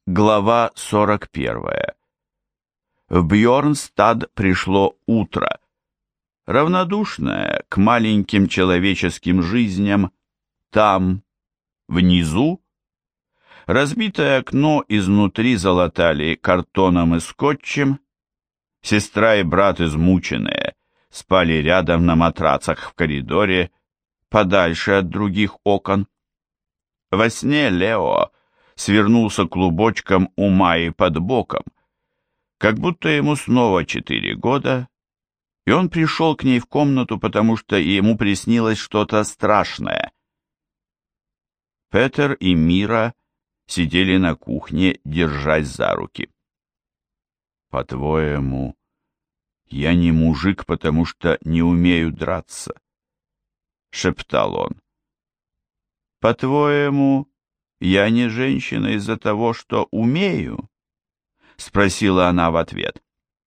Глава 41. В Бьорнстад пришло утро, равнодушное к маленьким человеческим жизням там, внизу. Разбитое окно изнутри залатали картоном и скотчем. Сестра и брат, измученные, спали рядом на матрацах в коридоре, подальше от других окон. Во сне Лео свернулся клубочком у Майи под боком, как будто ему снова 4 года, и он пришел к ней в комнату, потому что ему приснилось что-то страшное. Петер и Мира сидели на кухне, держась за руки. «По-твоему, я не мужик, потому что не умею драться?» — шептал он. «По-твоему, я не женщина из-за того, что умею?» — спросила она в ответ.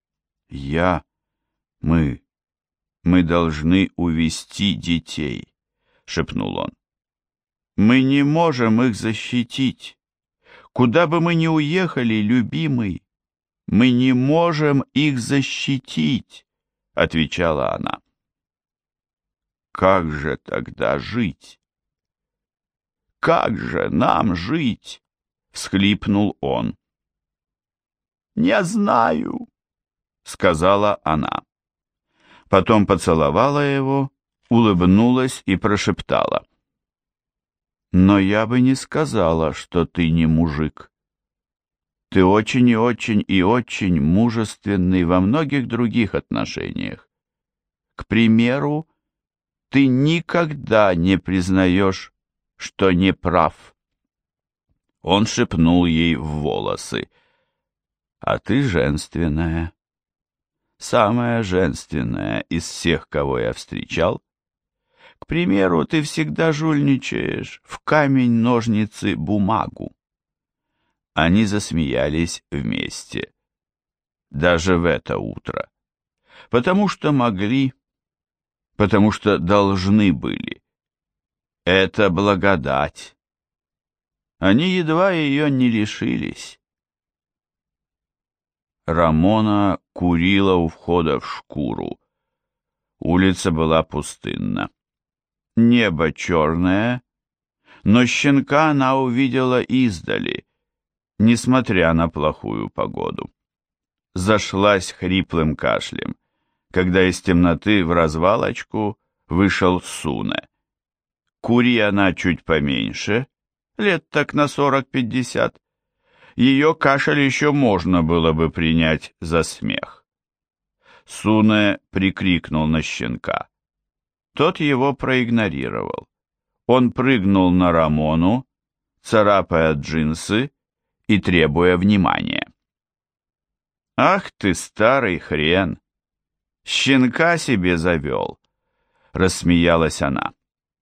Мы должны увести детей», — шепнул он. «Мы не можем их защитить. Куда бы мы ни уехали, любимый, мы не можем их защитить», — отвечала она. «Как же тогда жить? Как же нам жить?» — всхлипнул он. «Не знаю», — сказала она. Потом поцеловала его, улыбнулась и прошептала. «Но я бы не сказала, что ты не мужик. Ты очень и очень и очень мужественный во многих других отношениях. К примеру, ты никогда не признаешь, что не прав». Он шепнул ей в волосы. «А ты женственная. Самая женственная из всех, кого я встречал. К примеру, ты всегда жульничаешь в камень, ножницы, бумагу». Они засмеялись вместе. Даже в это утро. Потому что могли, потому что должны были. Это благодать. Они едва ее не лишились. Рамона курила у входа в шкуру. Улица была пустынна. Небо черное, но щенка она увидела издали, несмотря на плохую погоду. Зашлась хриплым кашлем, когда из темноты в развалочку вышел Суне. Кури она чуть поменьше, лет так на 40-50, ее кашель еще можно было бы принять за смех. Суне прикрикнул на щенка. Тот его проигнорировал. Он прыгнул на Рамону, царапая джинсы и требуя внимания. «Ах ты, старый хрен! Щенка себе завел!» — рассмеялась она.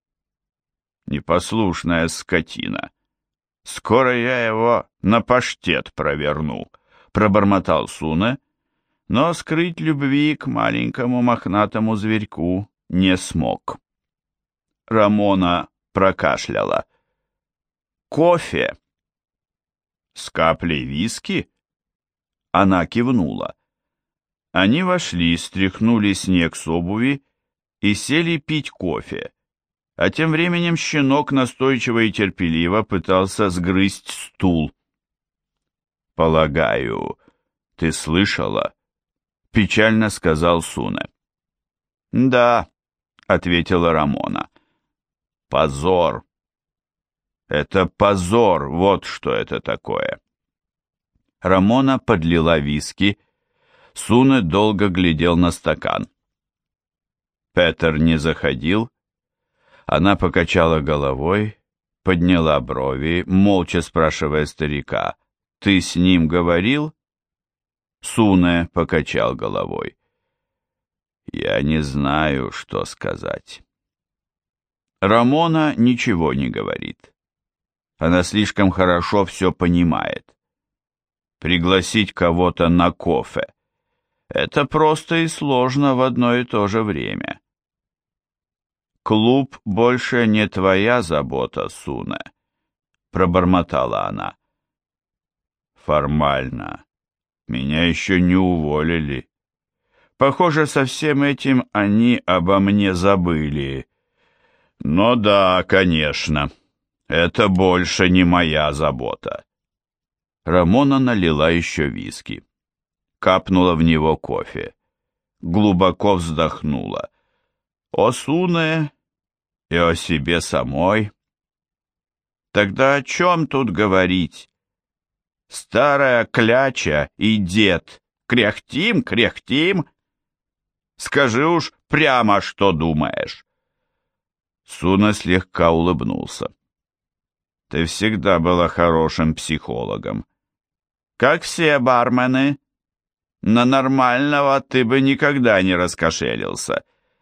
«Непослушная скотина! Скоро я его на паштет проверну», — пробормотал Суне, но скрыть любви к маленькому мохнатому зверьку не смог. Рамона прокашляла. «Кофе!» «С каплей виски?» Она кивнула. Они вошли, стряхнули снег с обуви и сели пить кофе, а тем временем щенок настойчиво и терпеливо пытался сгрызть стул. «Полагаю, ты слышала?» — печально сказал Суне. «Да», — ответила Рамона. «Позор! Это позор, вот что это такое!» Рамона подлила виски. Суне долго глядел на стакан. Петер не заходил. Она покачала головой, подняла брови, молча спрашивая старика: «Ты с ним говорил?» Суне покачал головой. «Я не знаю, что сказать». Рамона ничего не говорит. Она слишком хорошо все понимает. Пригласить кого-то на кофе — это просто и сложно в одно и то же время. «Клуб больше не твоя забота, Суне», — пробормотала она. Формально. Меня еще не уволили. Похоже, со всем этим они обо мне забыли. Но да, конечно, это больше не моя забота. Рамона налила еще виски. Капнула в него кофе. Глубоко вздохнула. О Суне и о себе самой. Тогда о чем тут говорить? Старая кляча и дед. Кряхтим, кряхтим. Скажи уж прямо, что думаешь. Суна слегка улыбнулся. Ты всегда была хорошим психологом. Как все бармены. На нормального ты бы никогда не раскошелился.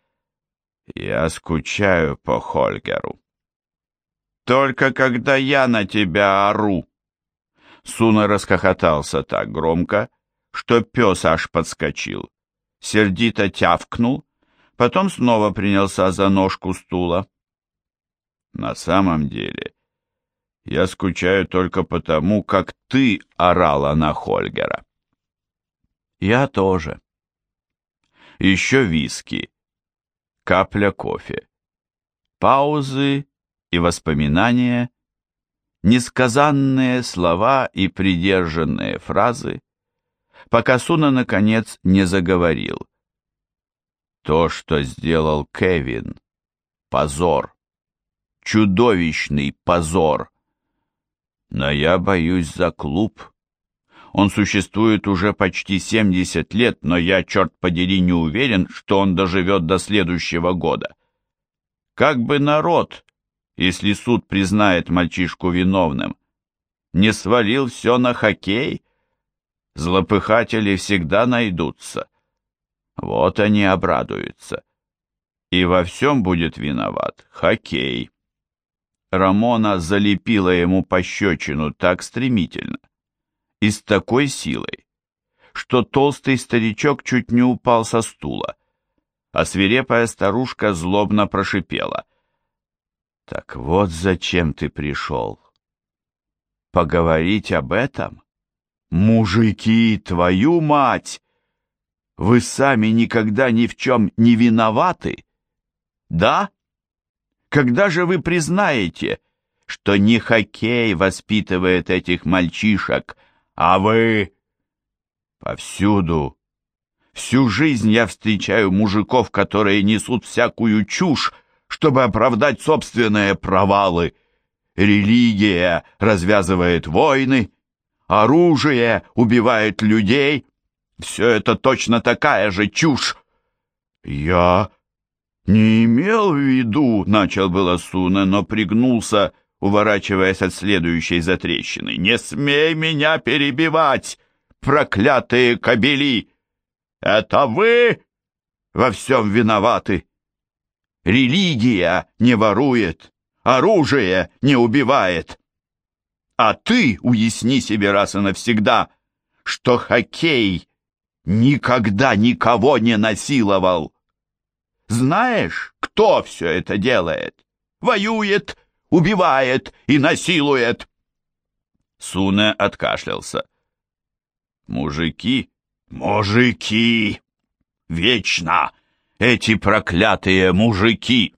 Я скучаю по Хольгеру. Только когда я на тебя ору. Суна расхохотался так громко, что пес аж подскочил. Сердито тявкнул, потом снова принялся за ножку стула. На самом деле, я скучаю только потому, как ты орала на Хольгера. Я тоже. Еще виски. Капля кофе. Паузы и воспоминания, несказанные слова и придержанные фразы, пока Суна, наконец, не заговорил. То, что сделал Кевин, позор. Чудовищный позор. Но я боюсь за клуб. Он существует уже почти 70 лет, но я, черт подери, не уверен, что он доживет до следующего года. Как бы народ, если суд признает мальчишку виновным, не свалил все на хоккей? Злопыхатели всегда найдутся. Вот они обрадуются. И во всем будет виноват хоккей. Рамона залепила ему пощечину так стремительно и с такой силой, что толстый старичок чуть не упал со стула, а свирепая старушка злобно прошипела. «Так вот зачем ты пришел? Поговорить об этом? Мужики, твою мать! Вы сами никогда ни в чем не виноваты? Да? Когда же вы признаете, что не хоккей воспитывает этих мальчишек, а вы? Повсюду, всю жизнь я встречаю мужиков, которые несут всякую чушь, чтобы оправдать собственные провалы. Религия развязывает войны, оружие убивает людей. Все это точно такая же чушь. Я не имел в виду, начал было Суна, но пригнулся, уворачиваясь от следующей затрещины. «Не смей меня перебивать, проклятые кобели! Это вы во всем виноваты! Религия не ворует, оружие не убивает. А ты уясни себе раз и навсегда, что хоккей никогда никого не насиловал. Знаешь, кто все это делает? Воюет, убивает и насилует!» Суне откашлялся. «Мужики? Мужики! Вечно! Эти проклятые мужики!»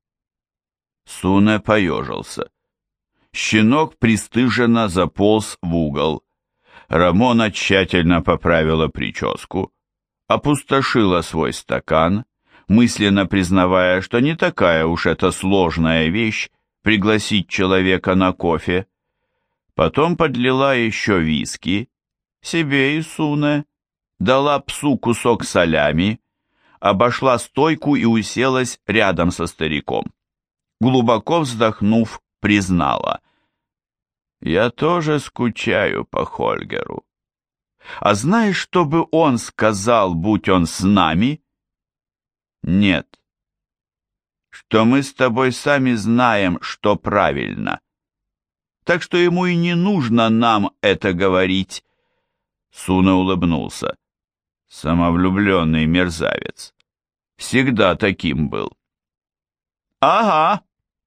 Суне поежился. Щенок пристыженно заполз в угол. Рамона тщательно поправила прическу, опустошила свой стакан, мысленно признавая, что не такая уж это сложная вещь пригласить человека на кофе. Потом подлила еще виски, себе и Суне, дала псу кусок салями, обошла стойку и уселась рядом со стариком. Глубоко вздохнув, признала: «Я тоже скучаю по Хольгеру. А знаешь, что бы он сказал, будь он с нами?» «Нет. Что мы с тобой сами знаем, что правильно. Так что ему и не нужно нам это говорить». Суна улыбнулся. Самовлюбленный мерзавец. Всегда таким был. «Ага».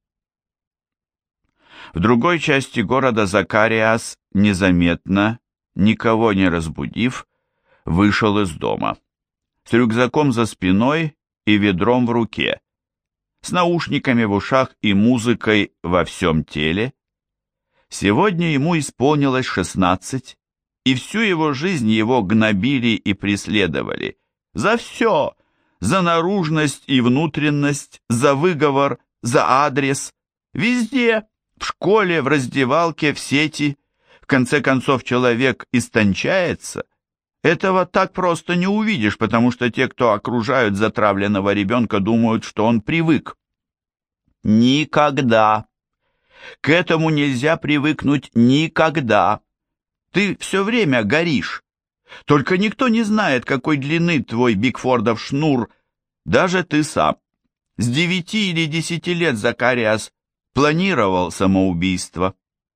В другой части города Закариас незаметно, никого не разбудив, вышел из дома. С рюкзаком за спиной и ведром в руке, с наушниками в ушах и музыкой во всем теле. Сегодня ему исполнилось 16, и всю его жизнь его гнобили и преследовали. За все! За наружность и внутренность, за выговор, за адрес. Везде, в школе, в раздевалке, в сети. В конце концов, человек истончается. Этого так просто не увидишь, потому что те, кто окружают затравленного ребенка, думают, что он привык. Никогда. К этому нельзя привыкнуть никогда. Ты все время горишь. Только никто не знает, какой длины твой Бигфордов шнур, даже ты сам. С 9 или 10 лет Закариас планировал самоубийство.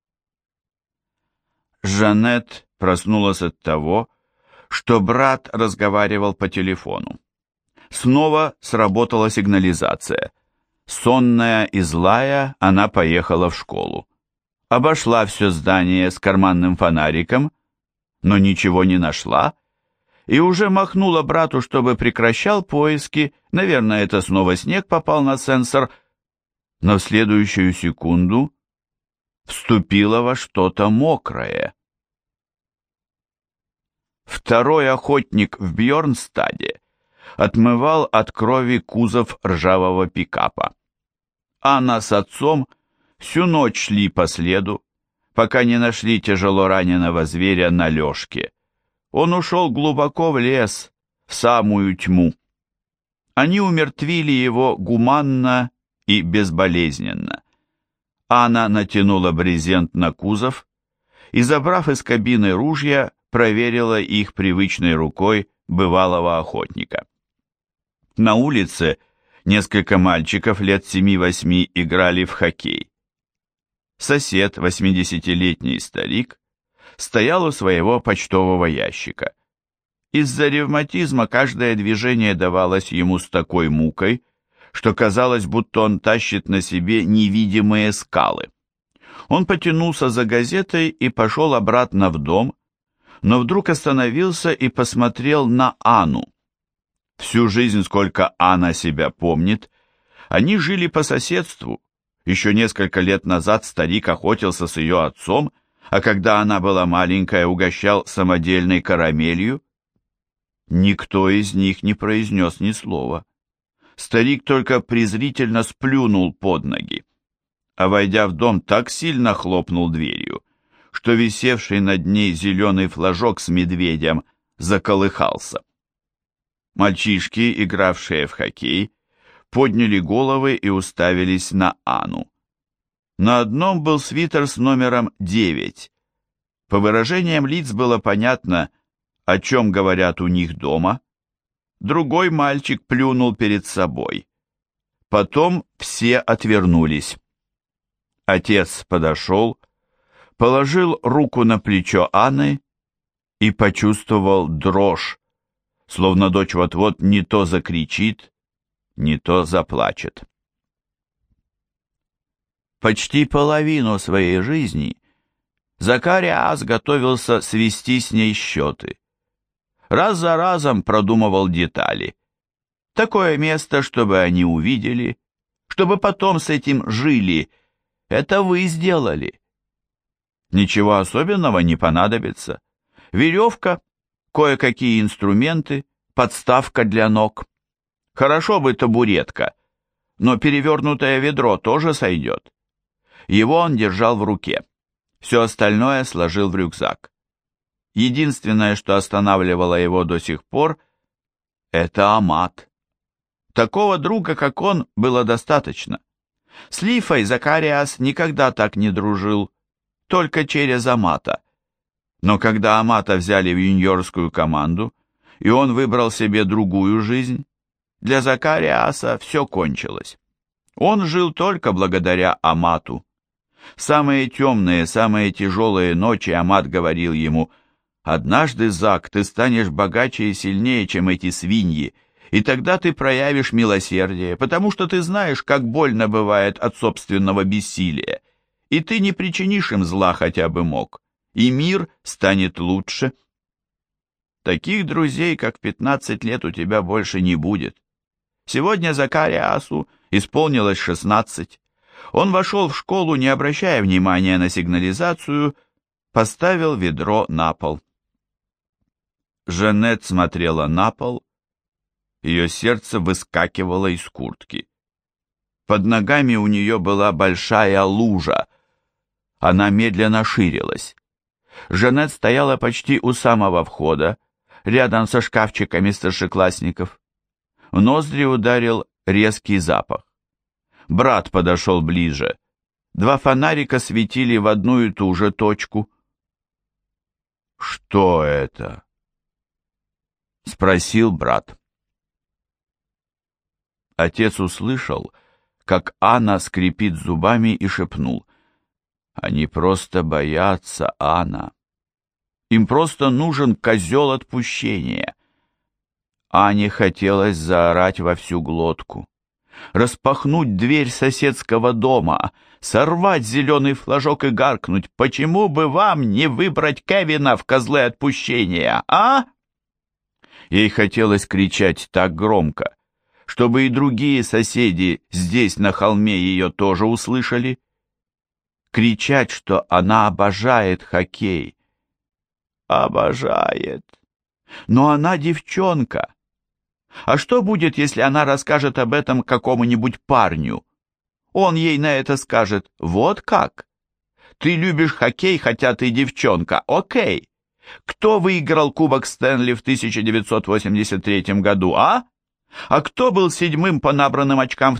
Жанет проснулась от того, что брат разговаривал по телефону. Снова сработала сигнализация. Сонная и злая, она поехала в школу. Обошла все здание с карманным фонариком, но ничего не нашла, и уже махнула брату, чтобы прекращал поиски. Наверное, это снова снег попал на сенсор, но в следующую секунду вступила во что-то мокрое. Второй охотник в Бьорнстаде отмывал от крови кузов ржавого пикапа. Анна с отцом всю ночь шли по следу, пока не нашли тяжело раненого зверя на лёжке. Он ушел глубоко в лес, в самую тьму. Они умертвили его гуманно и безболезненно. Анна натянула брезент на кузов и, забрав из кабины ружья, проверила их привычной рукой бывалого охотника. На улице несколько мальчиков лет 7-8 играли в хоккей. Сосед, 80-летний старик, стоял у своего почтового ящика. Из-за ревматизма каждое движение давалось ему с такой мукой, что казалось, будто он тащит на себе невидимые скалы. Он потянулся за газетой и пошел обратно в дом, но вдруг остановился и посмотрел на Анну. Всю жизнь, сколько Анна себя помнит, они жили по соседству. Еще несколько лет назад старик охотился с ее отцом, а когда она была маленькая, угощал самодельной карамелью. Никто из них не произнес ни слова. Старик только презрительно сплюнул под ноги, а, войдя в дом, так сильно хлопнул дверью, что висевший над ней зеленый флажок с медведем заколыхался. Мальчишки, игравшие в хоккей, подняли головы и уставились на Анну. На одном был свитер с номером 9. По выражениям лиц было понятно, о чем говорят у них дома. Другой мальчик плюнул перед собой. Потом все отвернулись. Отец подошел, положил руку на плечо Анны и почувствовал дрожь, словно дочь вот-вот не то закричит, не то заплачет. Почти половину своей жизни Закариас готовился свести с ней счеты. Раз за разом продумывал детали. Такое место, чтобы они увидели, чтобы потом с этим жили. Это вы сделали. Ничего особенного не понадобится. Веревка, кое-какие инструменты, подставка для ног. Хорошо бы табуретка, но перевернутое ведро тоже сойдет. Его он держал в руке. Все остальное сложил в рюкзак. Единственное, что останавливало его до сих пор, это Амат. Такого друга, как он, было достаточно. С Лифой Закариас никогда так не дружил, только через Амата. Но когда Амата взяли в юниорскую команду, и он выбрал себе другую жизнь, для Закариаса все кончилось. Он жил только благодаря Амату. Самые темные, самые тяжелые ночи Амат говорил ему: «Однажды, Зак, ты станешь богаче и сильнее, чем эти свиньи, и тогда ты проявишь милосердие, потому что ты знаешь, как больно бывает от собственного бессилия, и ты не причинишь им зла хотя бы мог. и мир станет лучше. Таких друзей, как в 15 лет, у тебя больше не будет. Сегодня Закариасу исполнилось 16. Он вошел в школу, не обращая внимания на сигнализацию, поставил ведро на пол. Жанет смотрела на пол, ее сердце выскакивало из куртки. Под ногами у нее была большая лужа. Она медленно ширилась. Жанет стояла почти у самого входа, рядом со шкафчиками старшеклассников. В ноздри ударил резкий запах. Брат подошел ближе. Два фонарика светили в одну и ту же точку. «Что это?» — спросил брат. Отец услышал, как Анна скрипит зубами, и шепнул: «Они просто боятся, Анна. Им просто нужен козел отпущения». Ане хотелось заорать во всю глотку, распахнуть дверь соседского дома, сорвать зеленый флажок и гаркнуть: «Почему бы вам не выбрать Кевина в козлы отпущения, а?» Ей хотелось кричать так громко, чтобы и другие соседи здесь на холме ее тоже услышали. Кричать, что она обожает хоккей. Обожает. Но она девчонка. А что будет, если она расскажет об этом какому-нибудь парню? Он ей на это скажет: «Вот как? Ты любишь хоккей, хотя ты девчонка, окей. Кто выиграл Кубок Стэнли в 1983 году, а? А кто был седьмым по набранным очкам в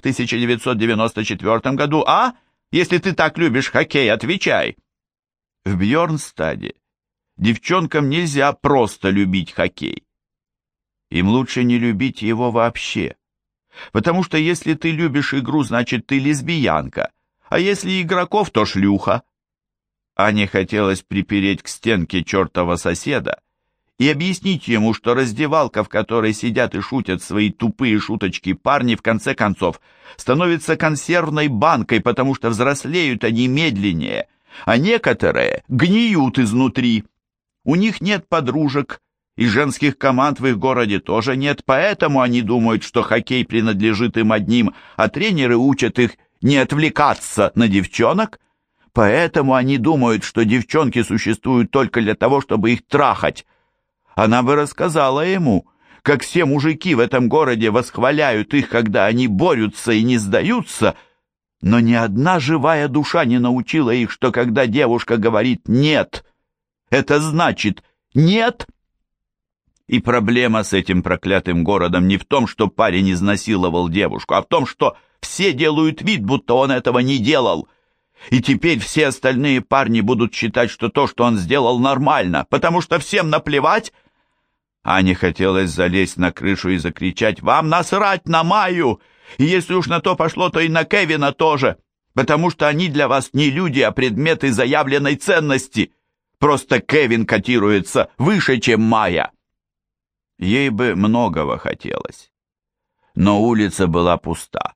1994 году, а? Если ты так любишь хоккей, отвечай». В Бьорнстаде девчонкам нельзя просто любить хоккей. Им лучше не любить его вообще. Потому что если ты любишь игру, значит ты лесбиянка, а если игроков, то шлюха. Ане хотелось припереть к стенке чертова соседа и объяснить ему, что раздевалка, в которой сидят и шутят свои тупые шуточки парни, в конце концов становится консервной банкой, потому что взрослеют они медленнее, а некоторые гниют изнутри. У них нет подружек, и женских команд в их городе тоже нет, поэтому они думают, что хоккей принадлежит им одним, а тренеры учат их не отвлекаться на девчонок. Поэтому они думают, что девчонки существуют только для того, чтобы их трахать. Она бы рассказала ему, как все мужики в этом городе восхваляют их, когда они борются и не сдаются, но ни одна живая душа не научила их, что когда девушка говорит «нет», это значит «нет». И проблема с этим проклятым городом не в том, что парень изнасиловал девушку, а в том, что все делают вид, будто он этого не делал. И теперь все остальные парни будут считать, что то, что он сделал, нормально, потому что всем наплевать. Ане хотелось залезть на крышу и закричать: «Вам насрать на Майю! И если уж на то пошло, то и на Кевина тоже, потому что они для вас не люди, а предметы заявленной ценности. Просто Кевин котируется выше, чем Майя». Ей бы многого хотелось, но улица была пуста.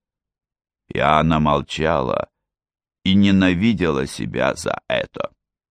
И она молчала и ненавидела себя за это.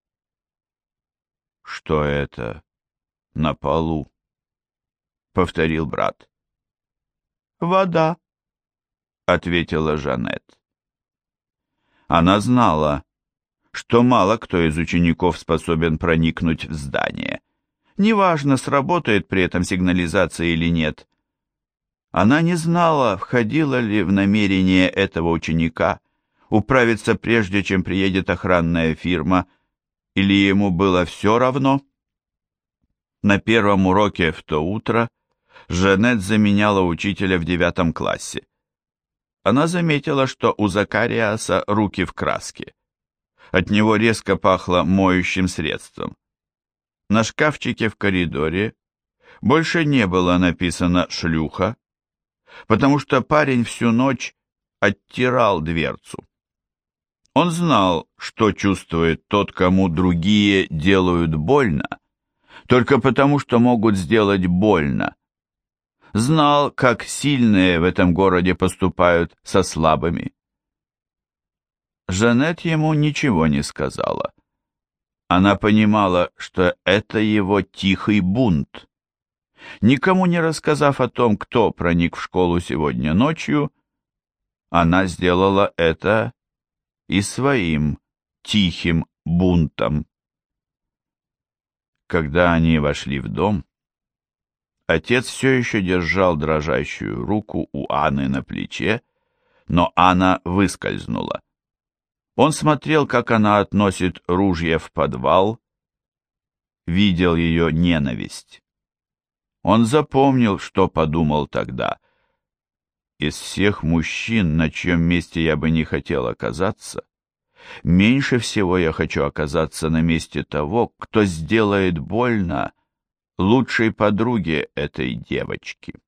«Что это на полу?» — повторил брат. «Вода», — ответила Жанет. Она знала, что мало кто из учеников способен проникнуть в здание. Неважно, сработает при этом сигнализация или нет. Она не знала, входило ли в намерение этого ученика управиться прежде, чем приедет охранная фирма, или ему было все равно. На первом уроке в то утро Жанет заменяла учителя в 9 классе. Она заметила, что у Закариаса руки в краске. От него резко пахло моющим средством. На шкафчике в коридоре больше не было написано «шлюха», потому что парень всю ночь оттирал дверцу. Он знал, что чувствует тот, кому другие делают больно, только потому, что могут сделать больно. Знал, как сильные в этом городе поступают со слабыми. Жанет ему ничего не сказала. Она понимала, что это его тихий бунт. Никому не рассказав о том, кто проник в школу сегодня ночью, она сделала это и своим тихим бунтом. Когда они вошли в дом, отец все еще держал дрожащую руку у Анны на плече, но Анна выскользнула. Он смотрел, как она относит ружье в подвал, видел ее ненависть. Он запомнил, что подумал тогда. Из всех мужчин, на чьем месте я бы не хотел оказаться, меньше всего я хочу оказаться на месте того, кто сделает больно лучшей подруге этой девочки.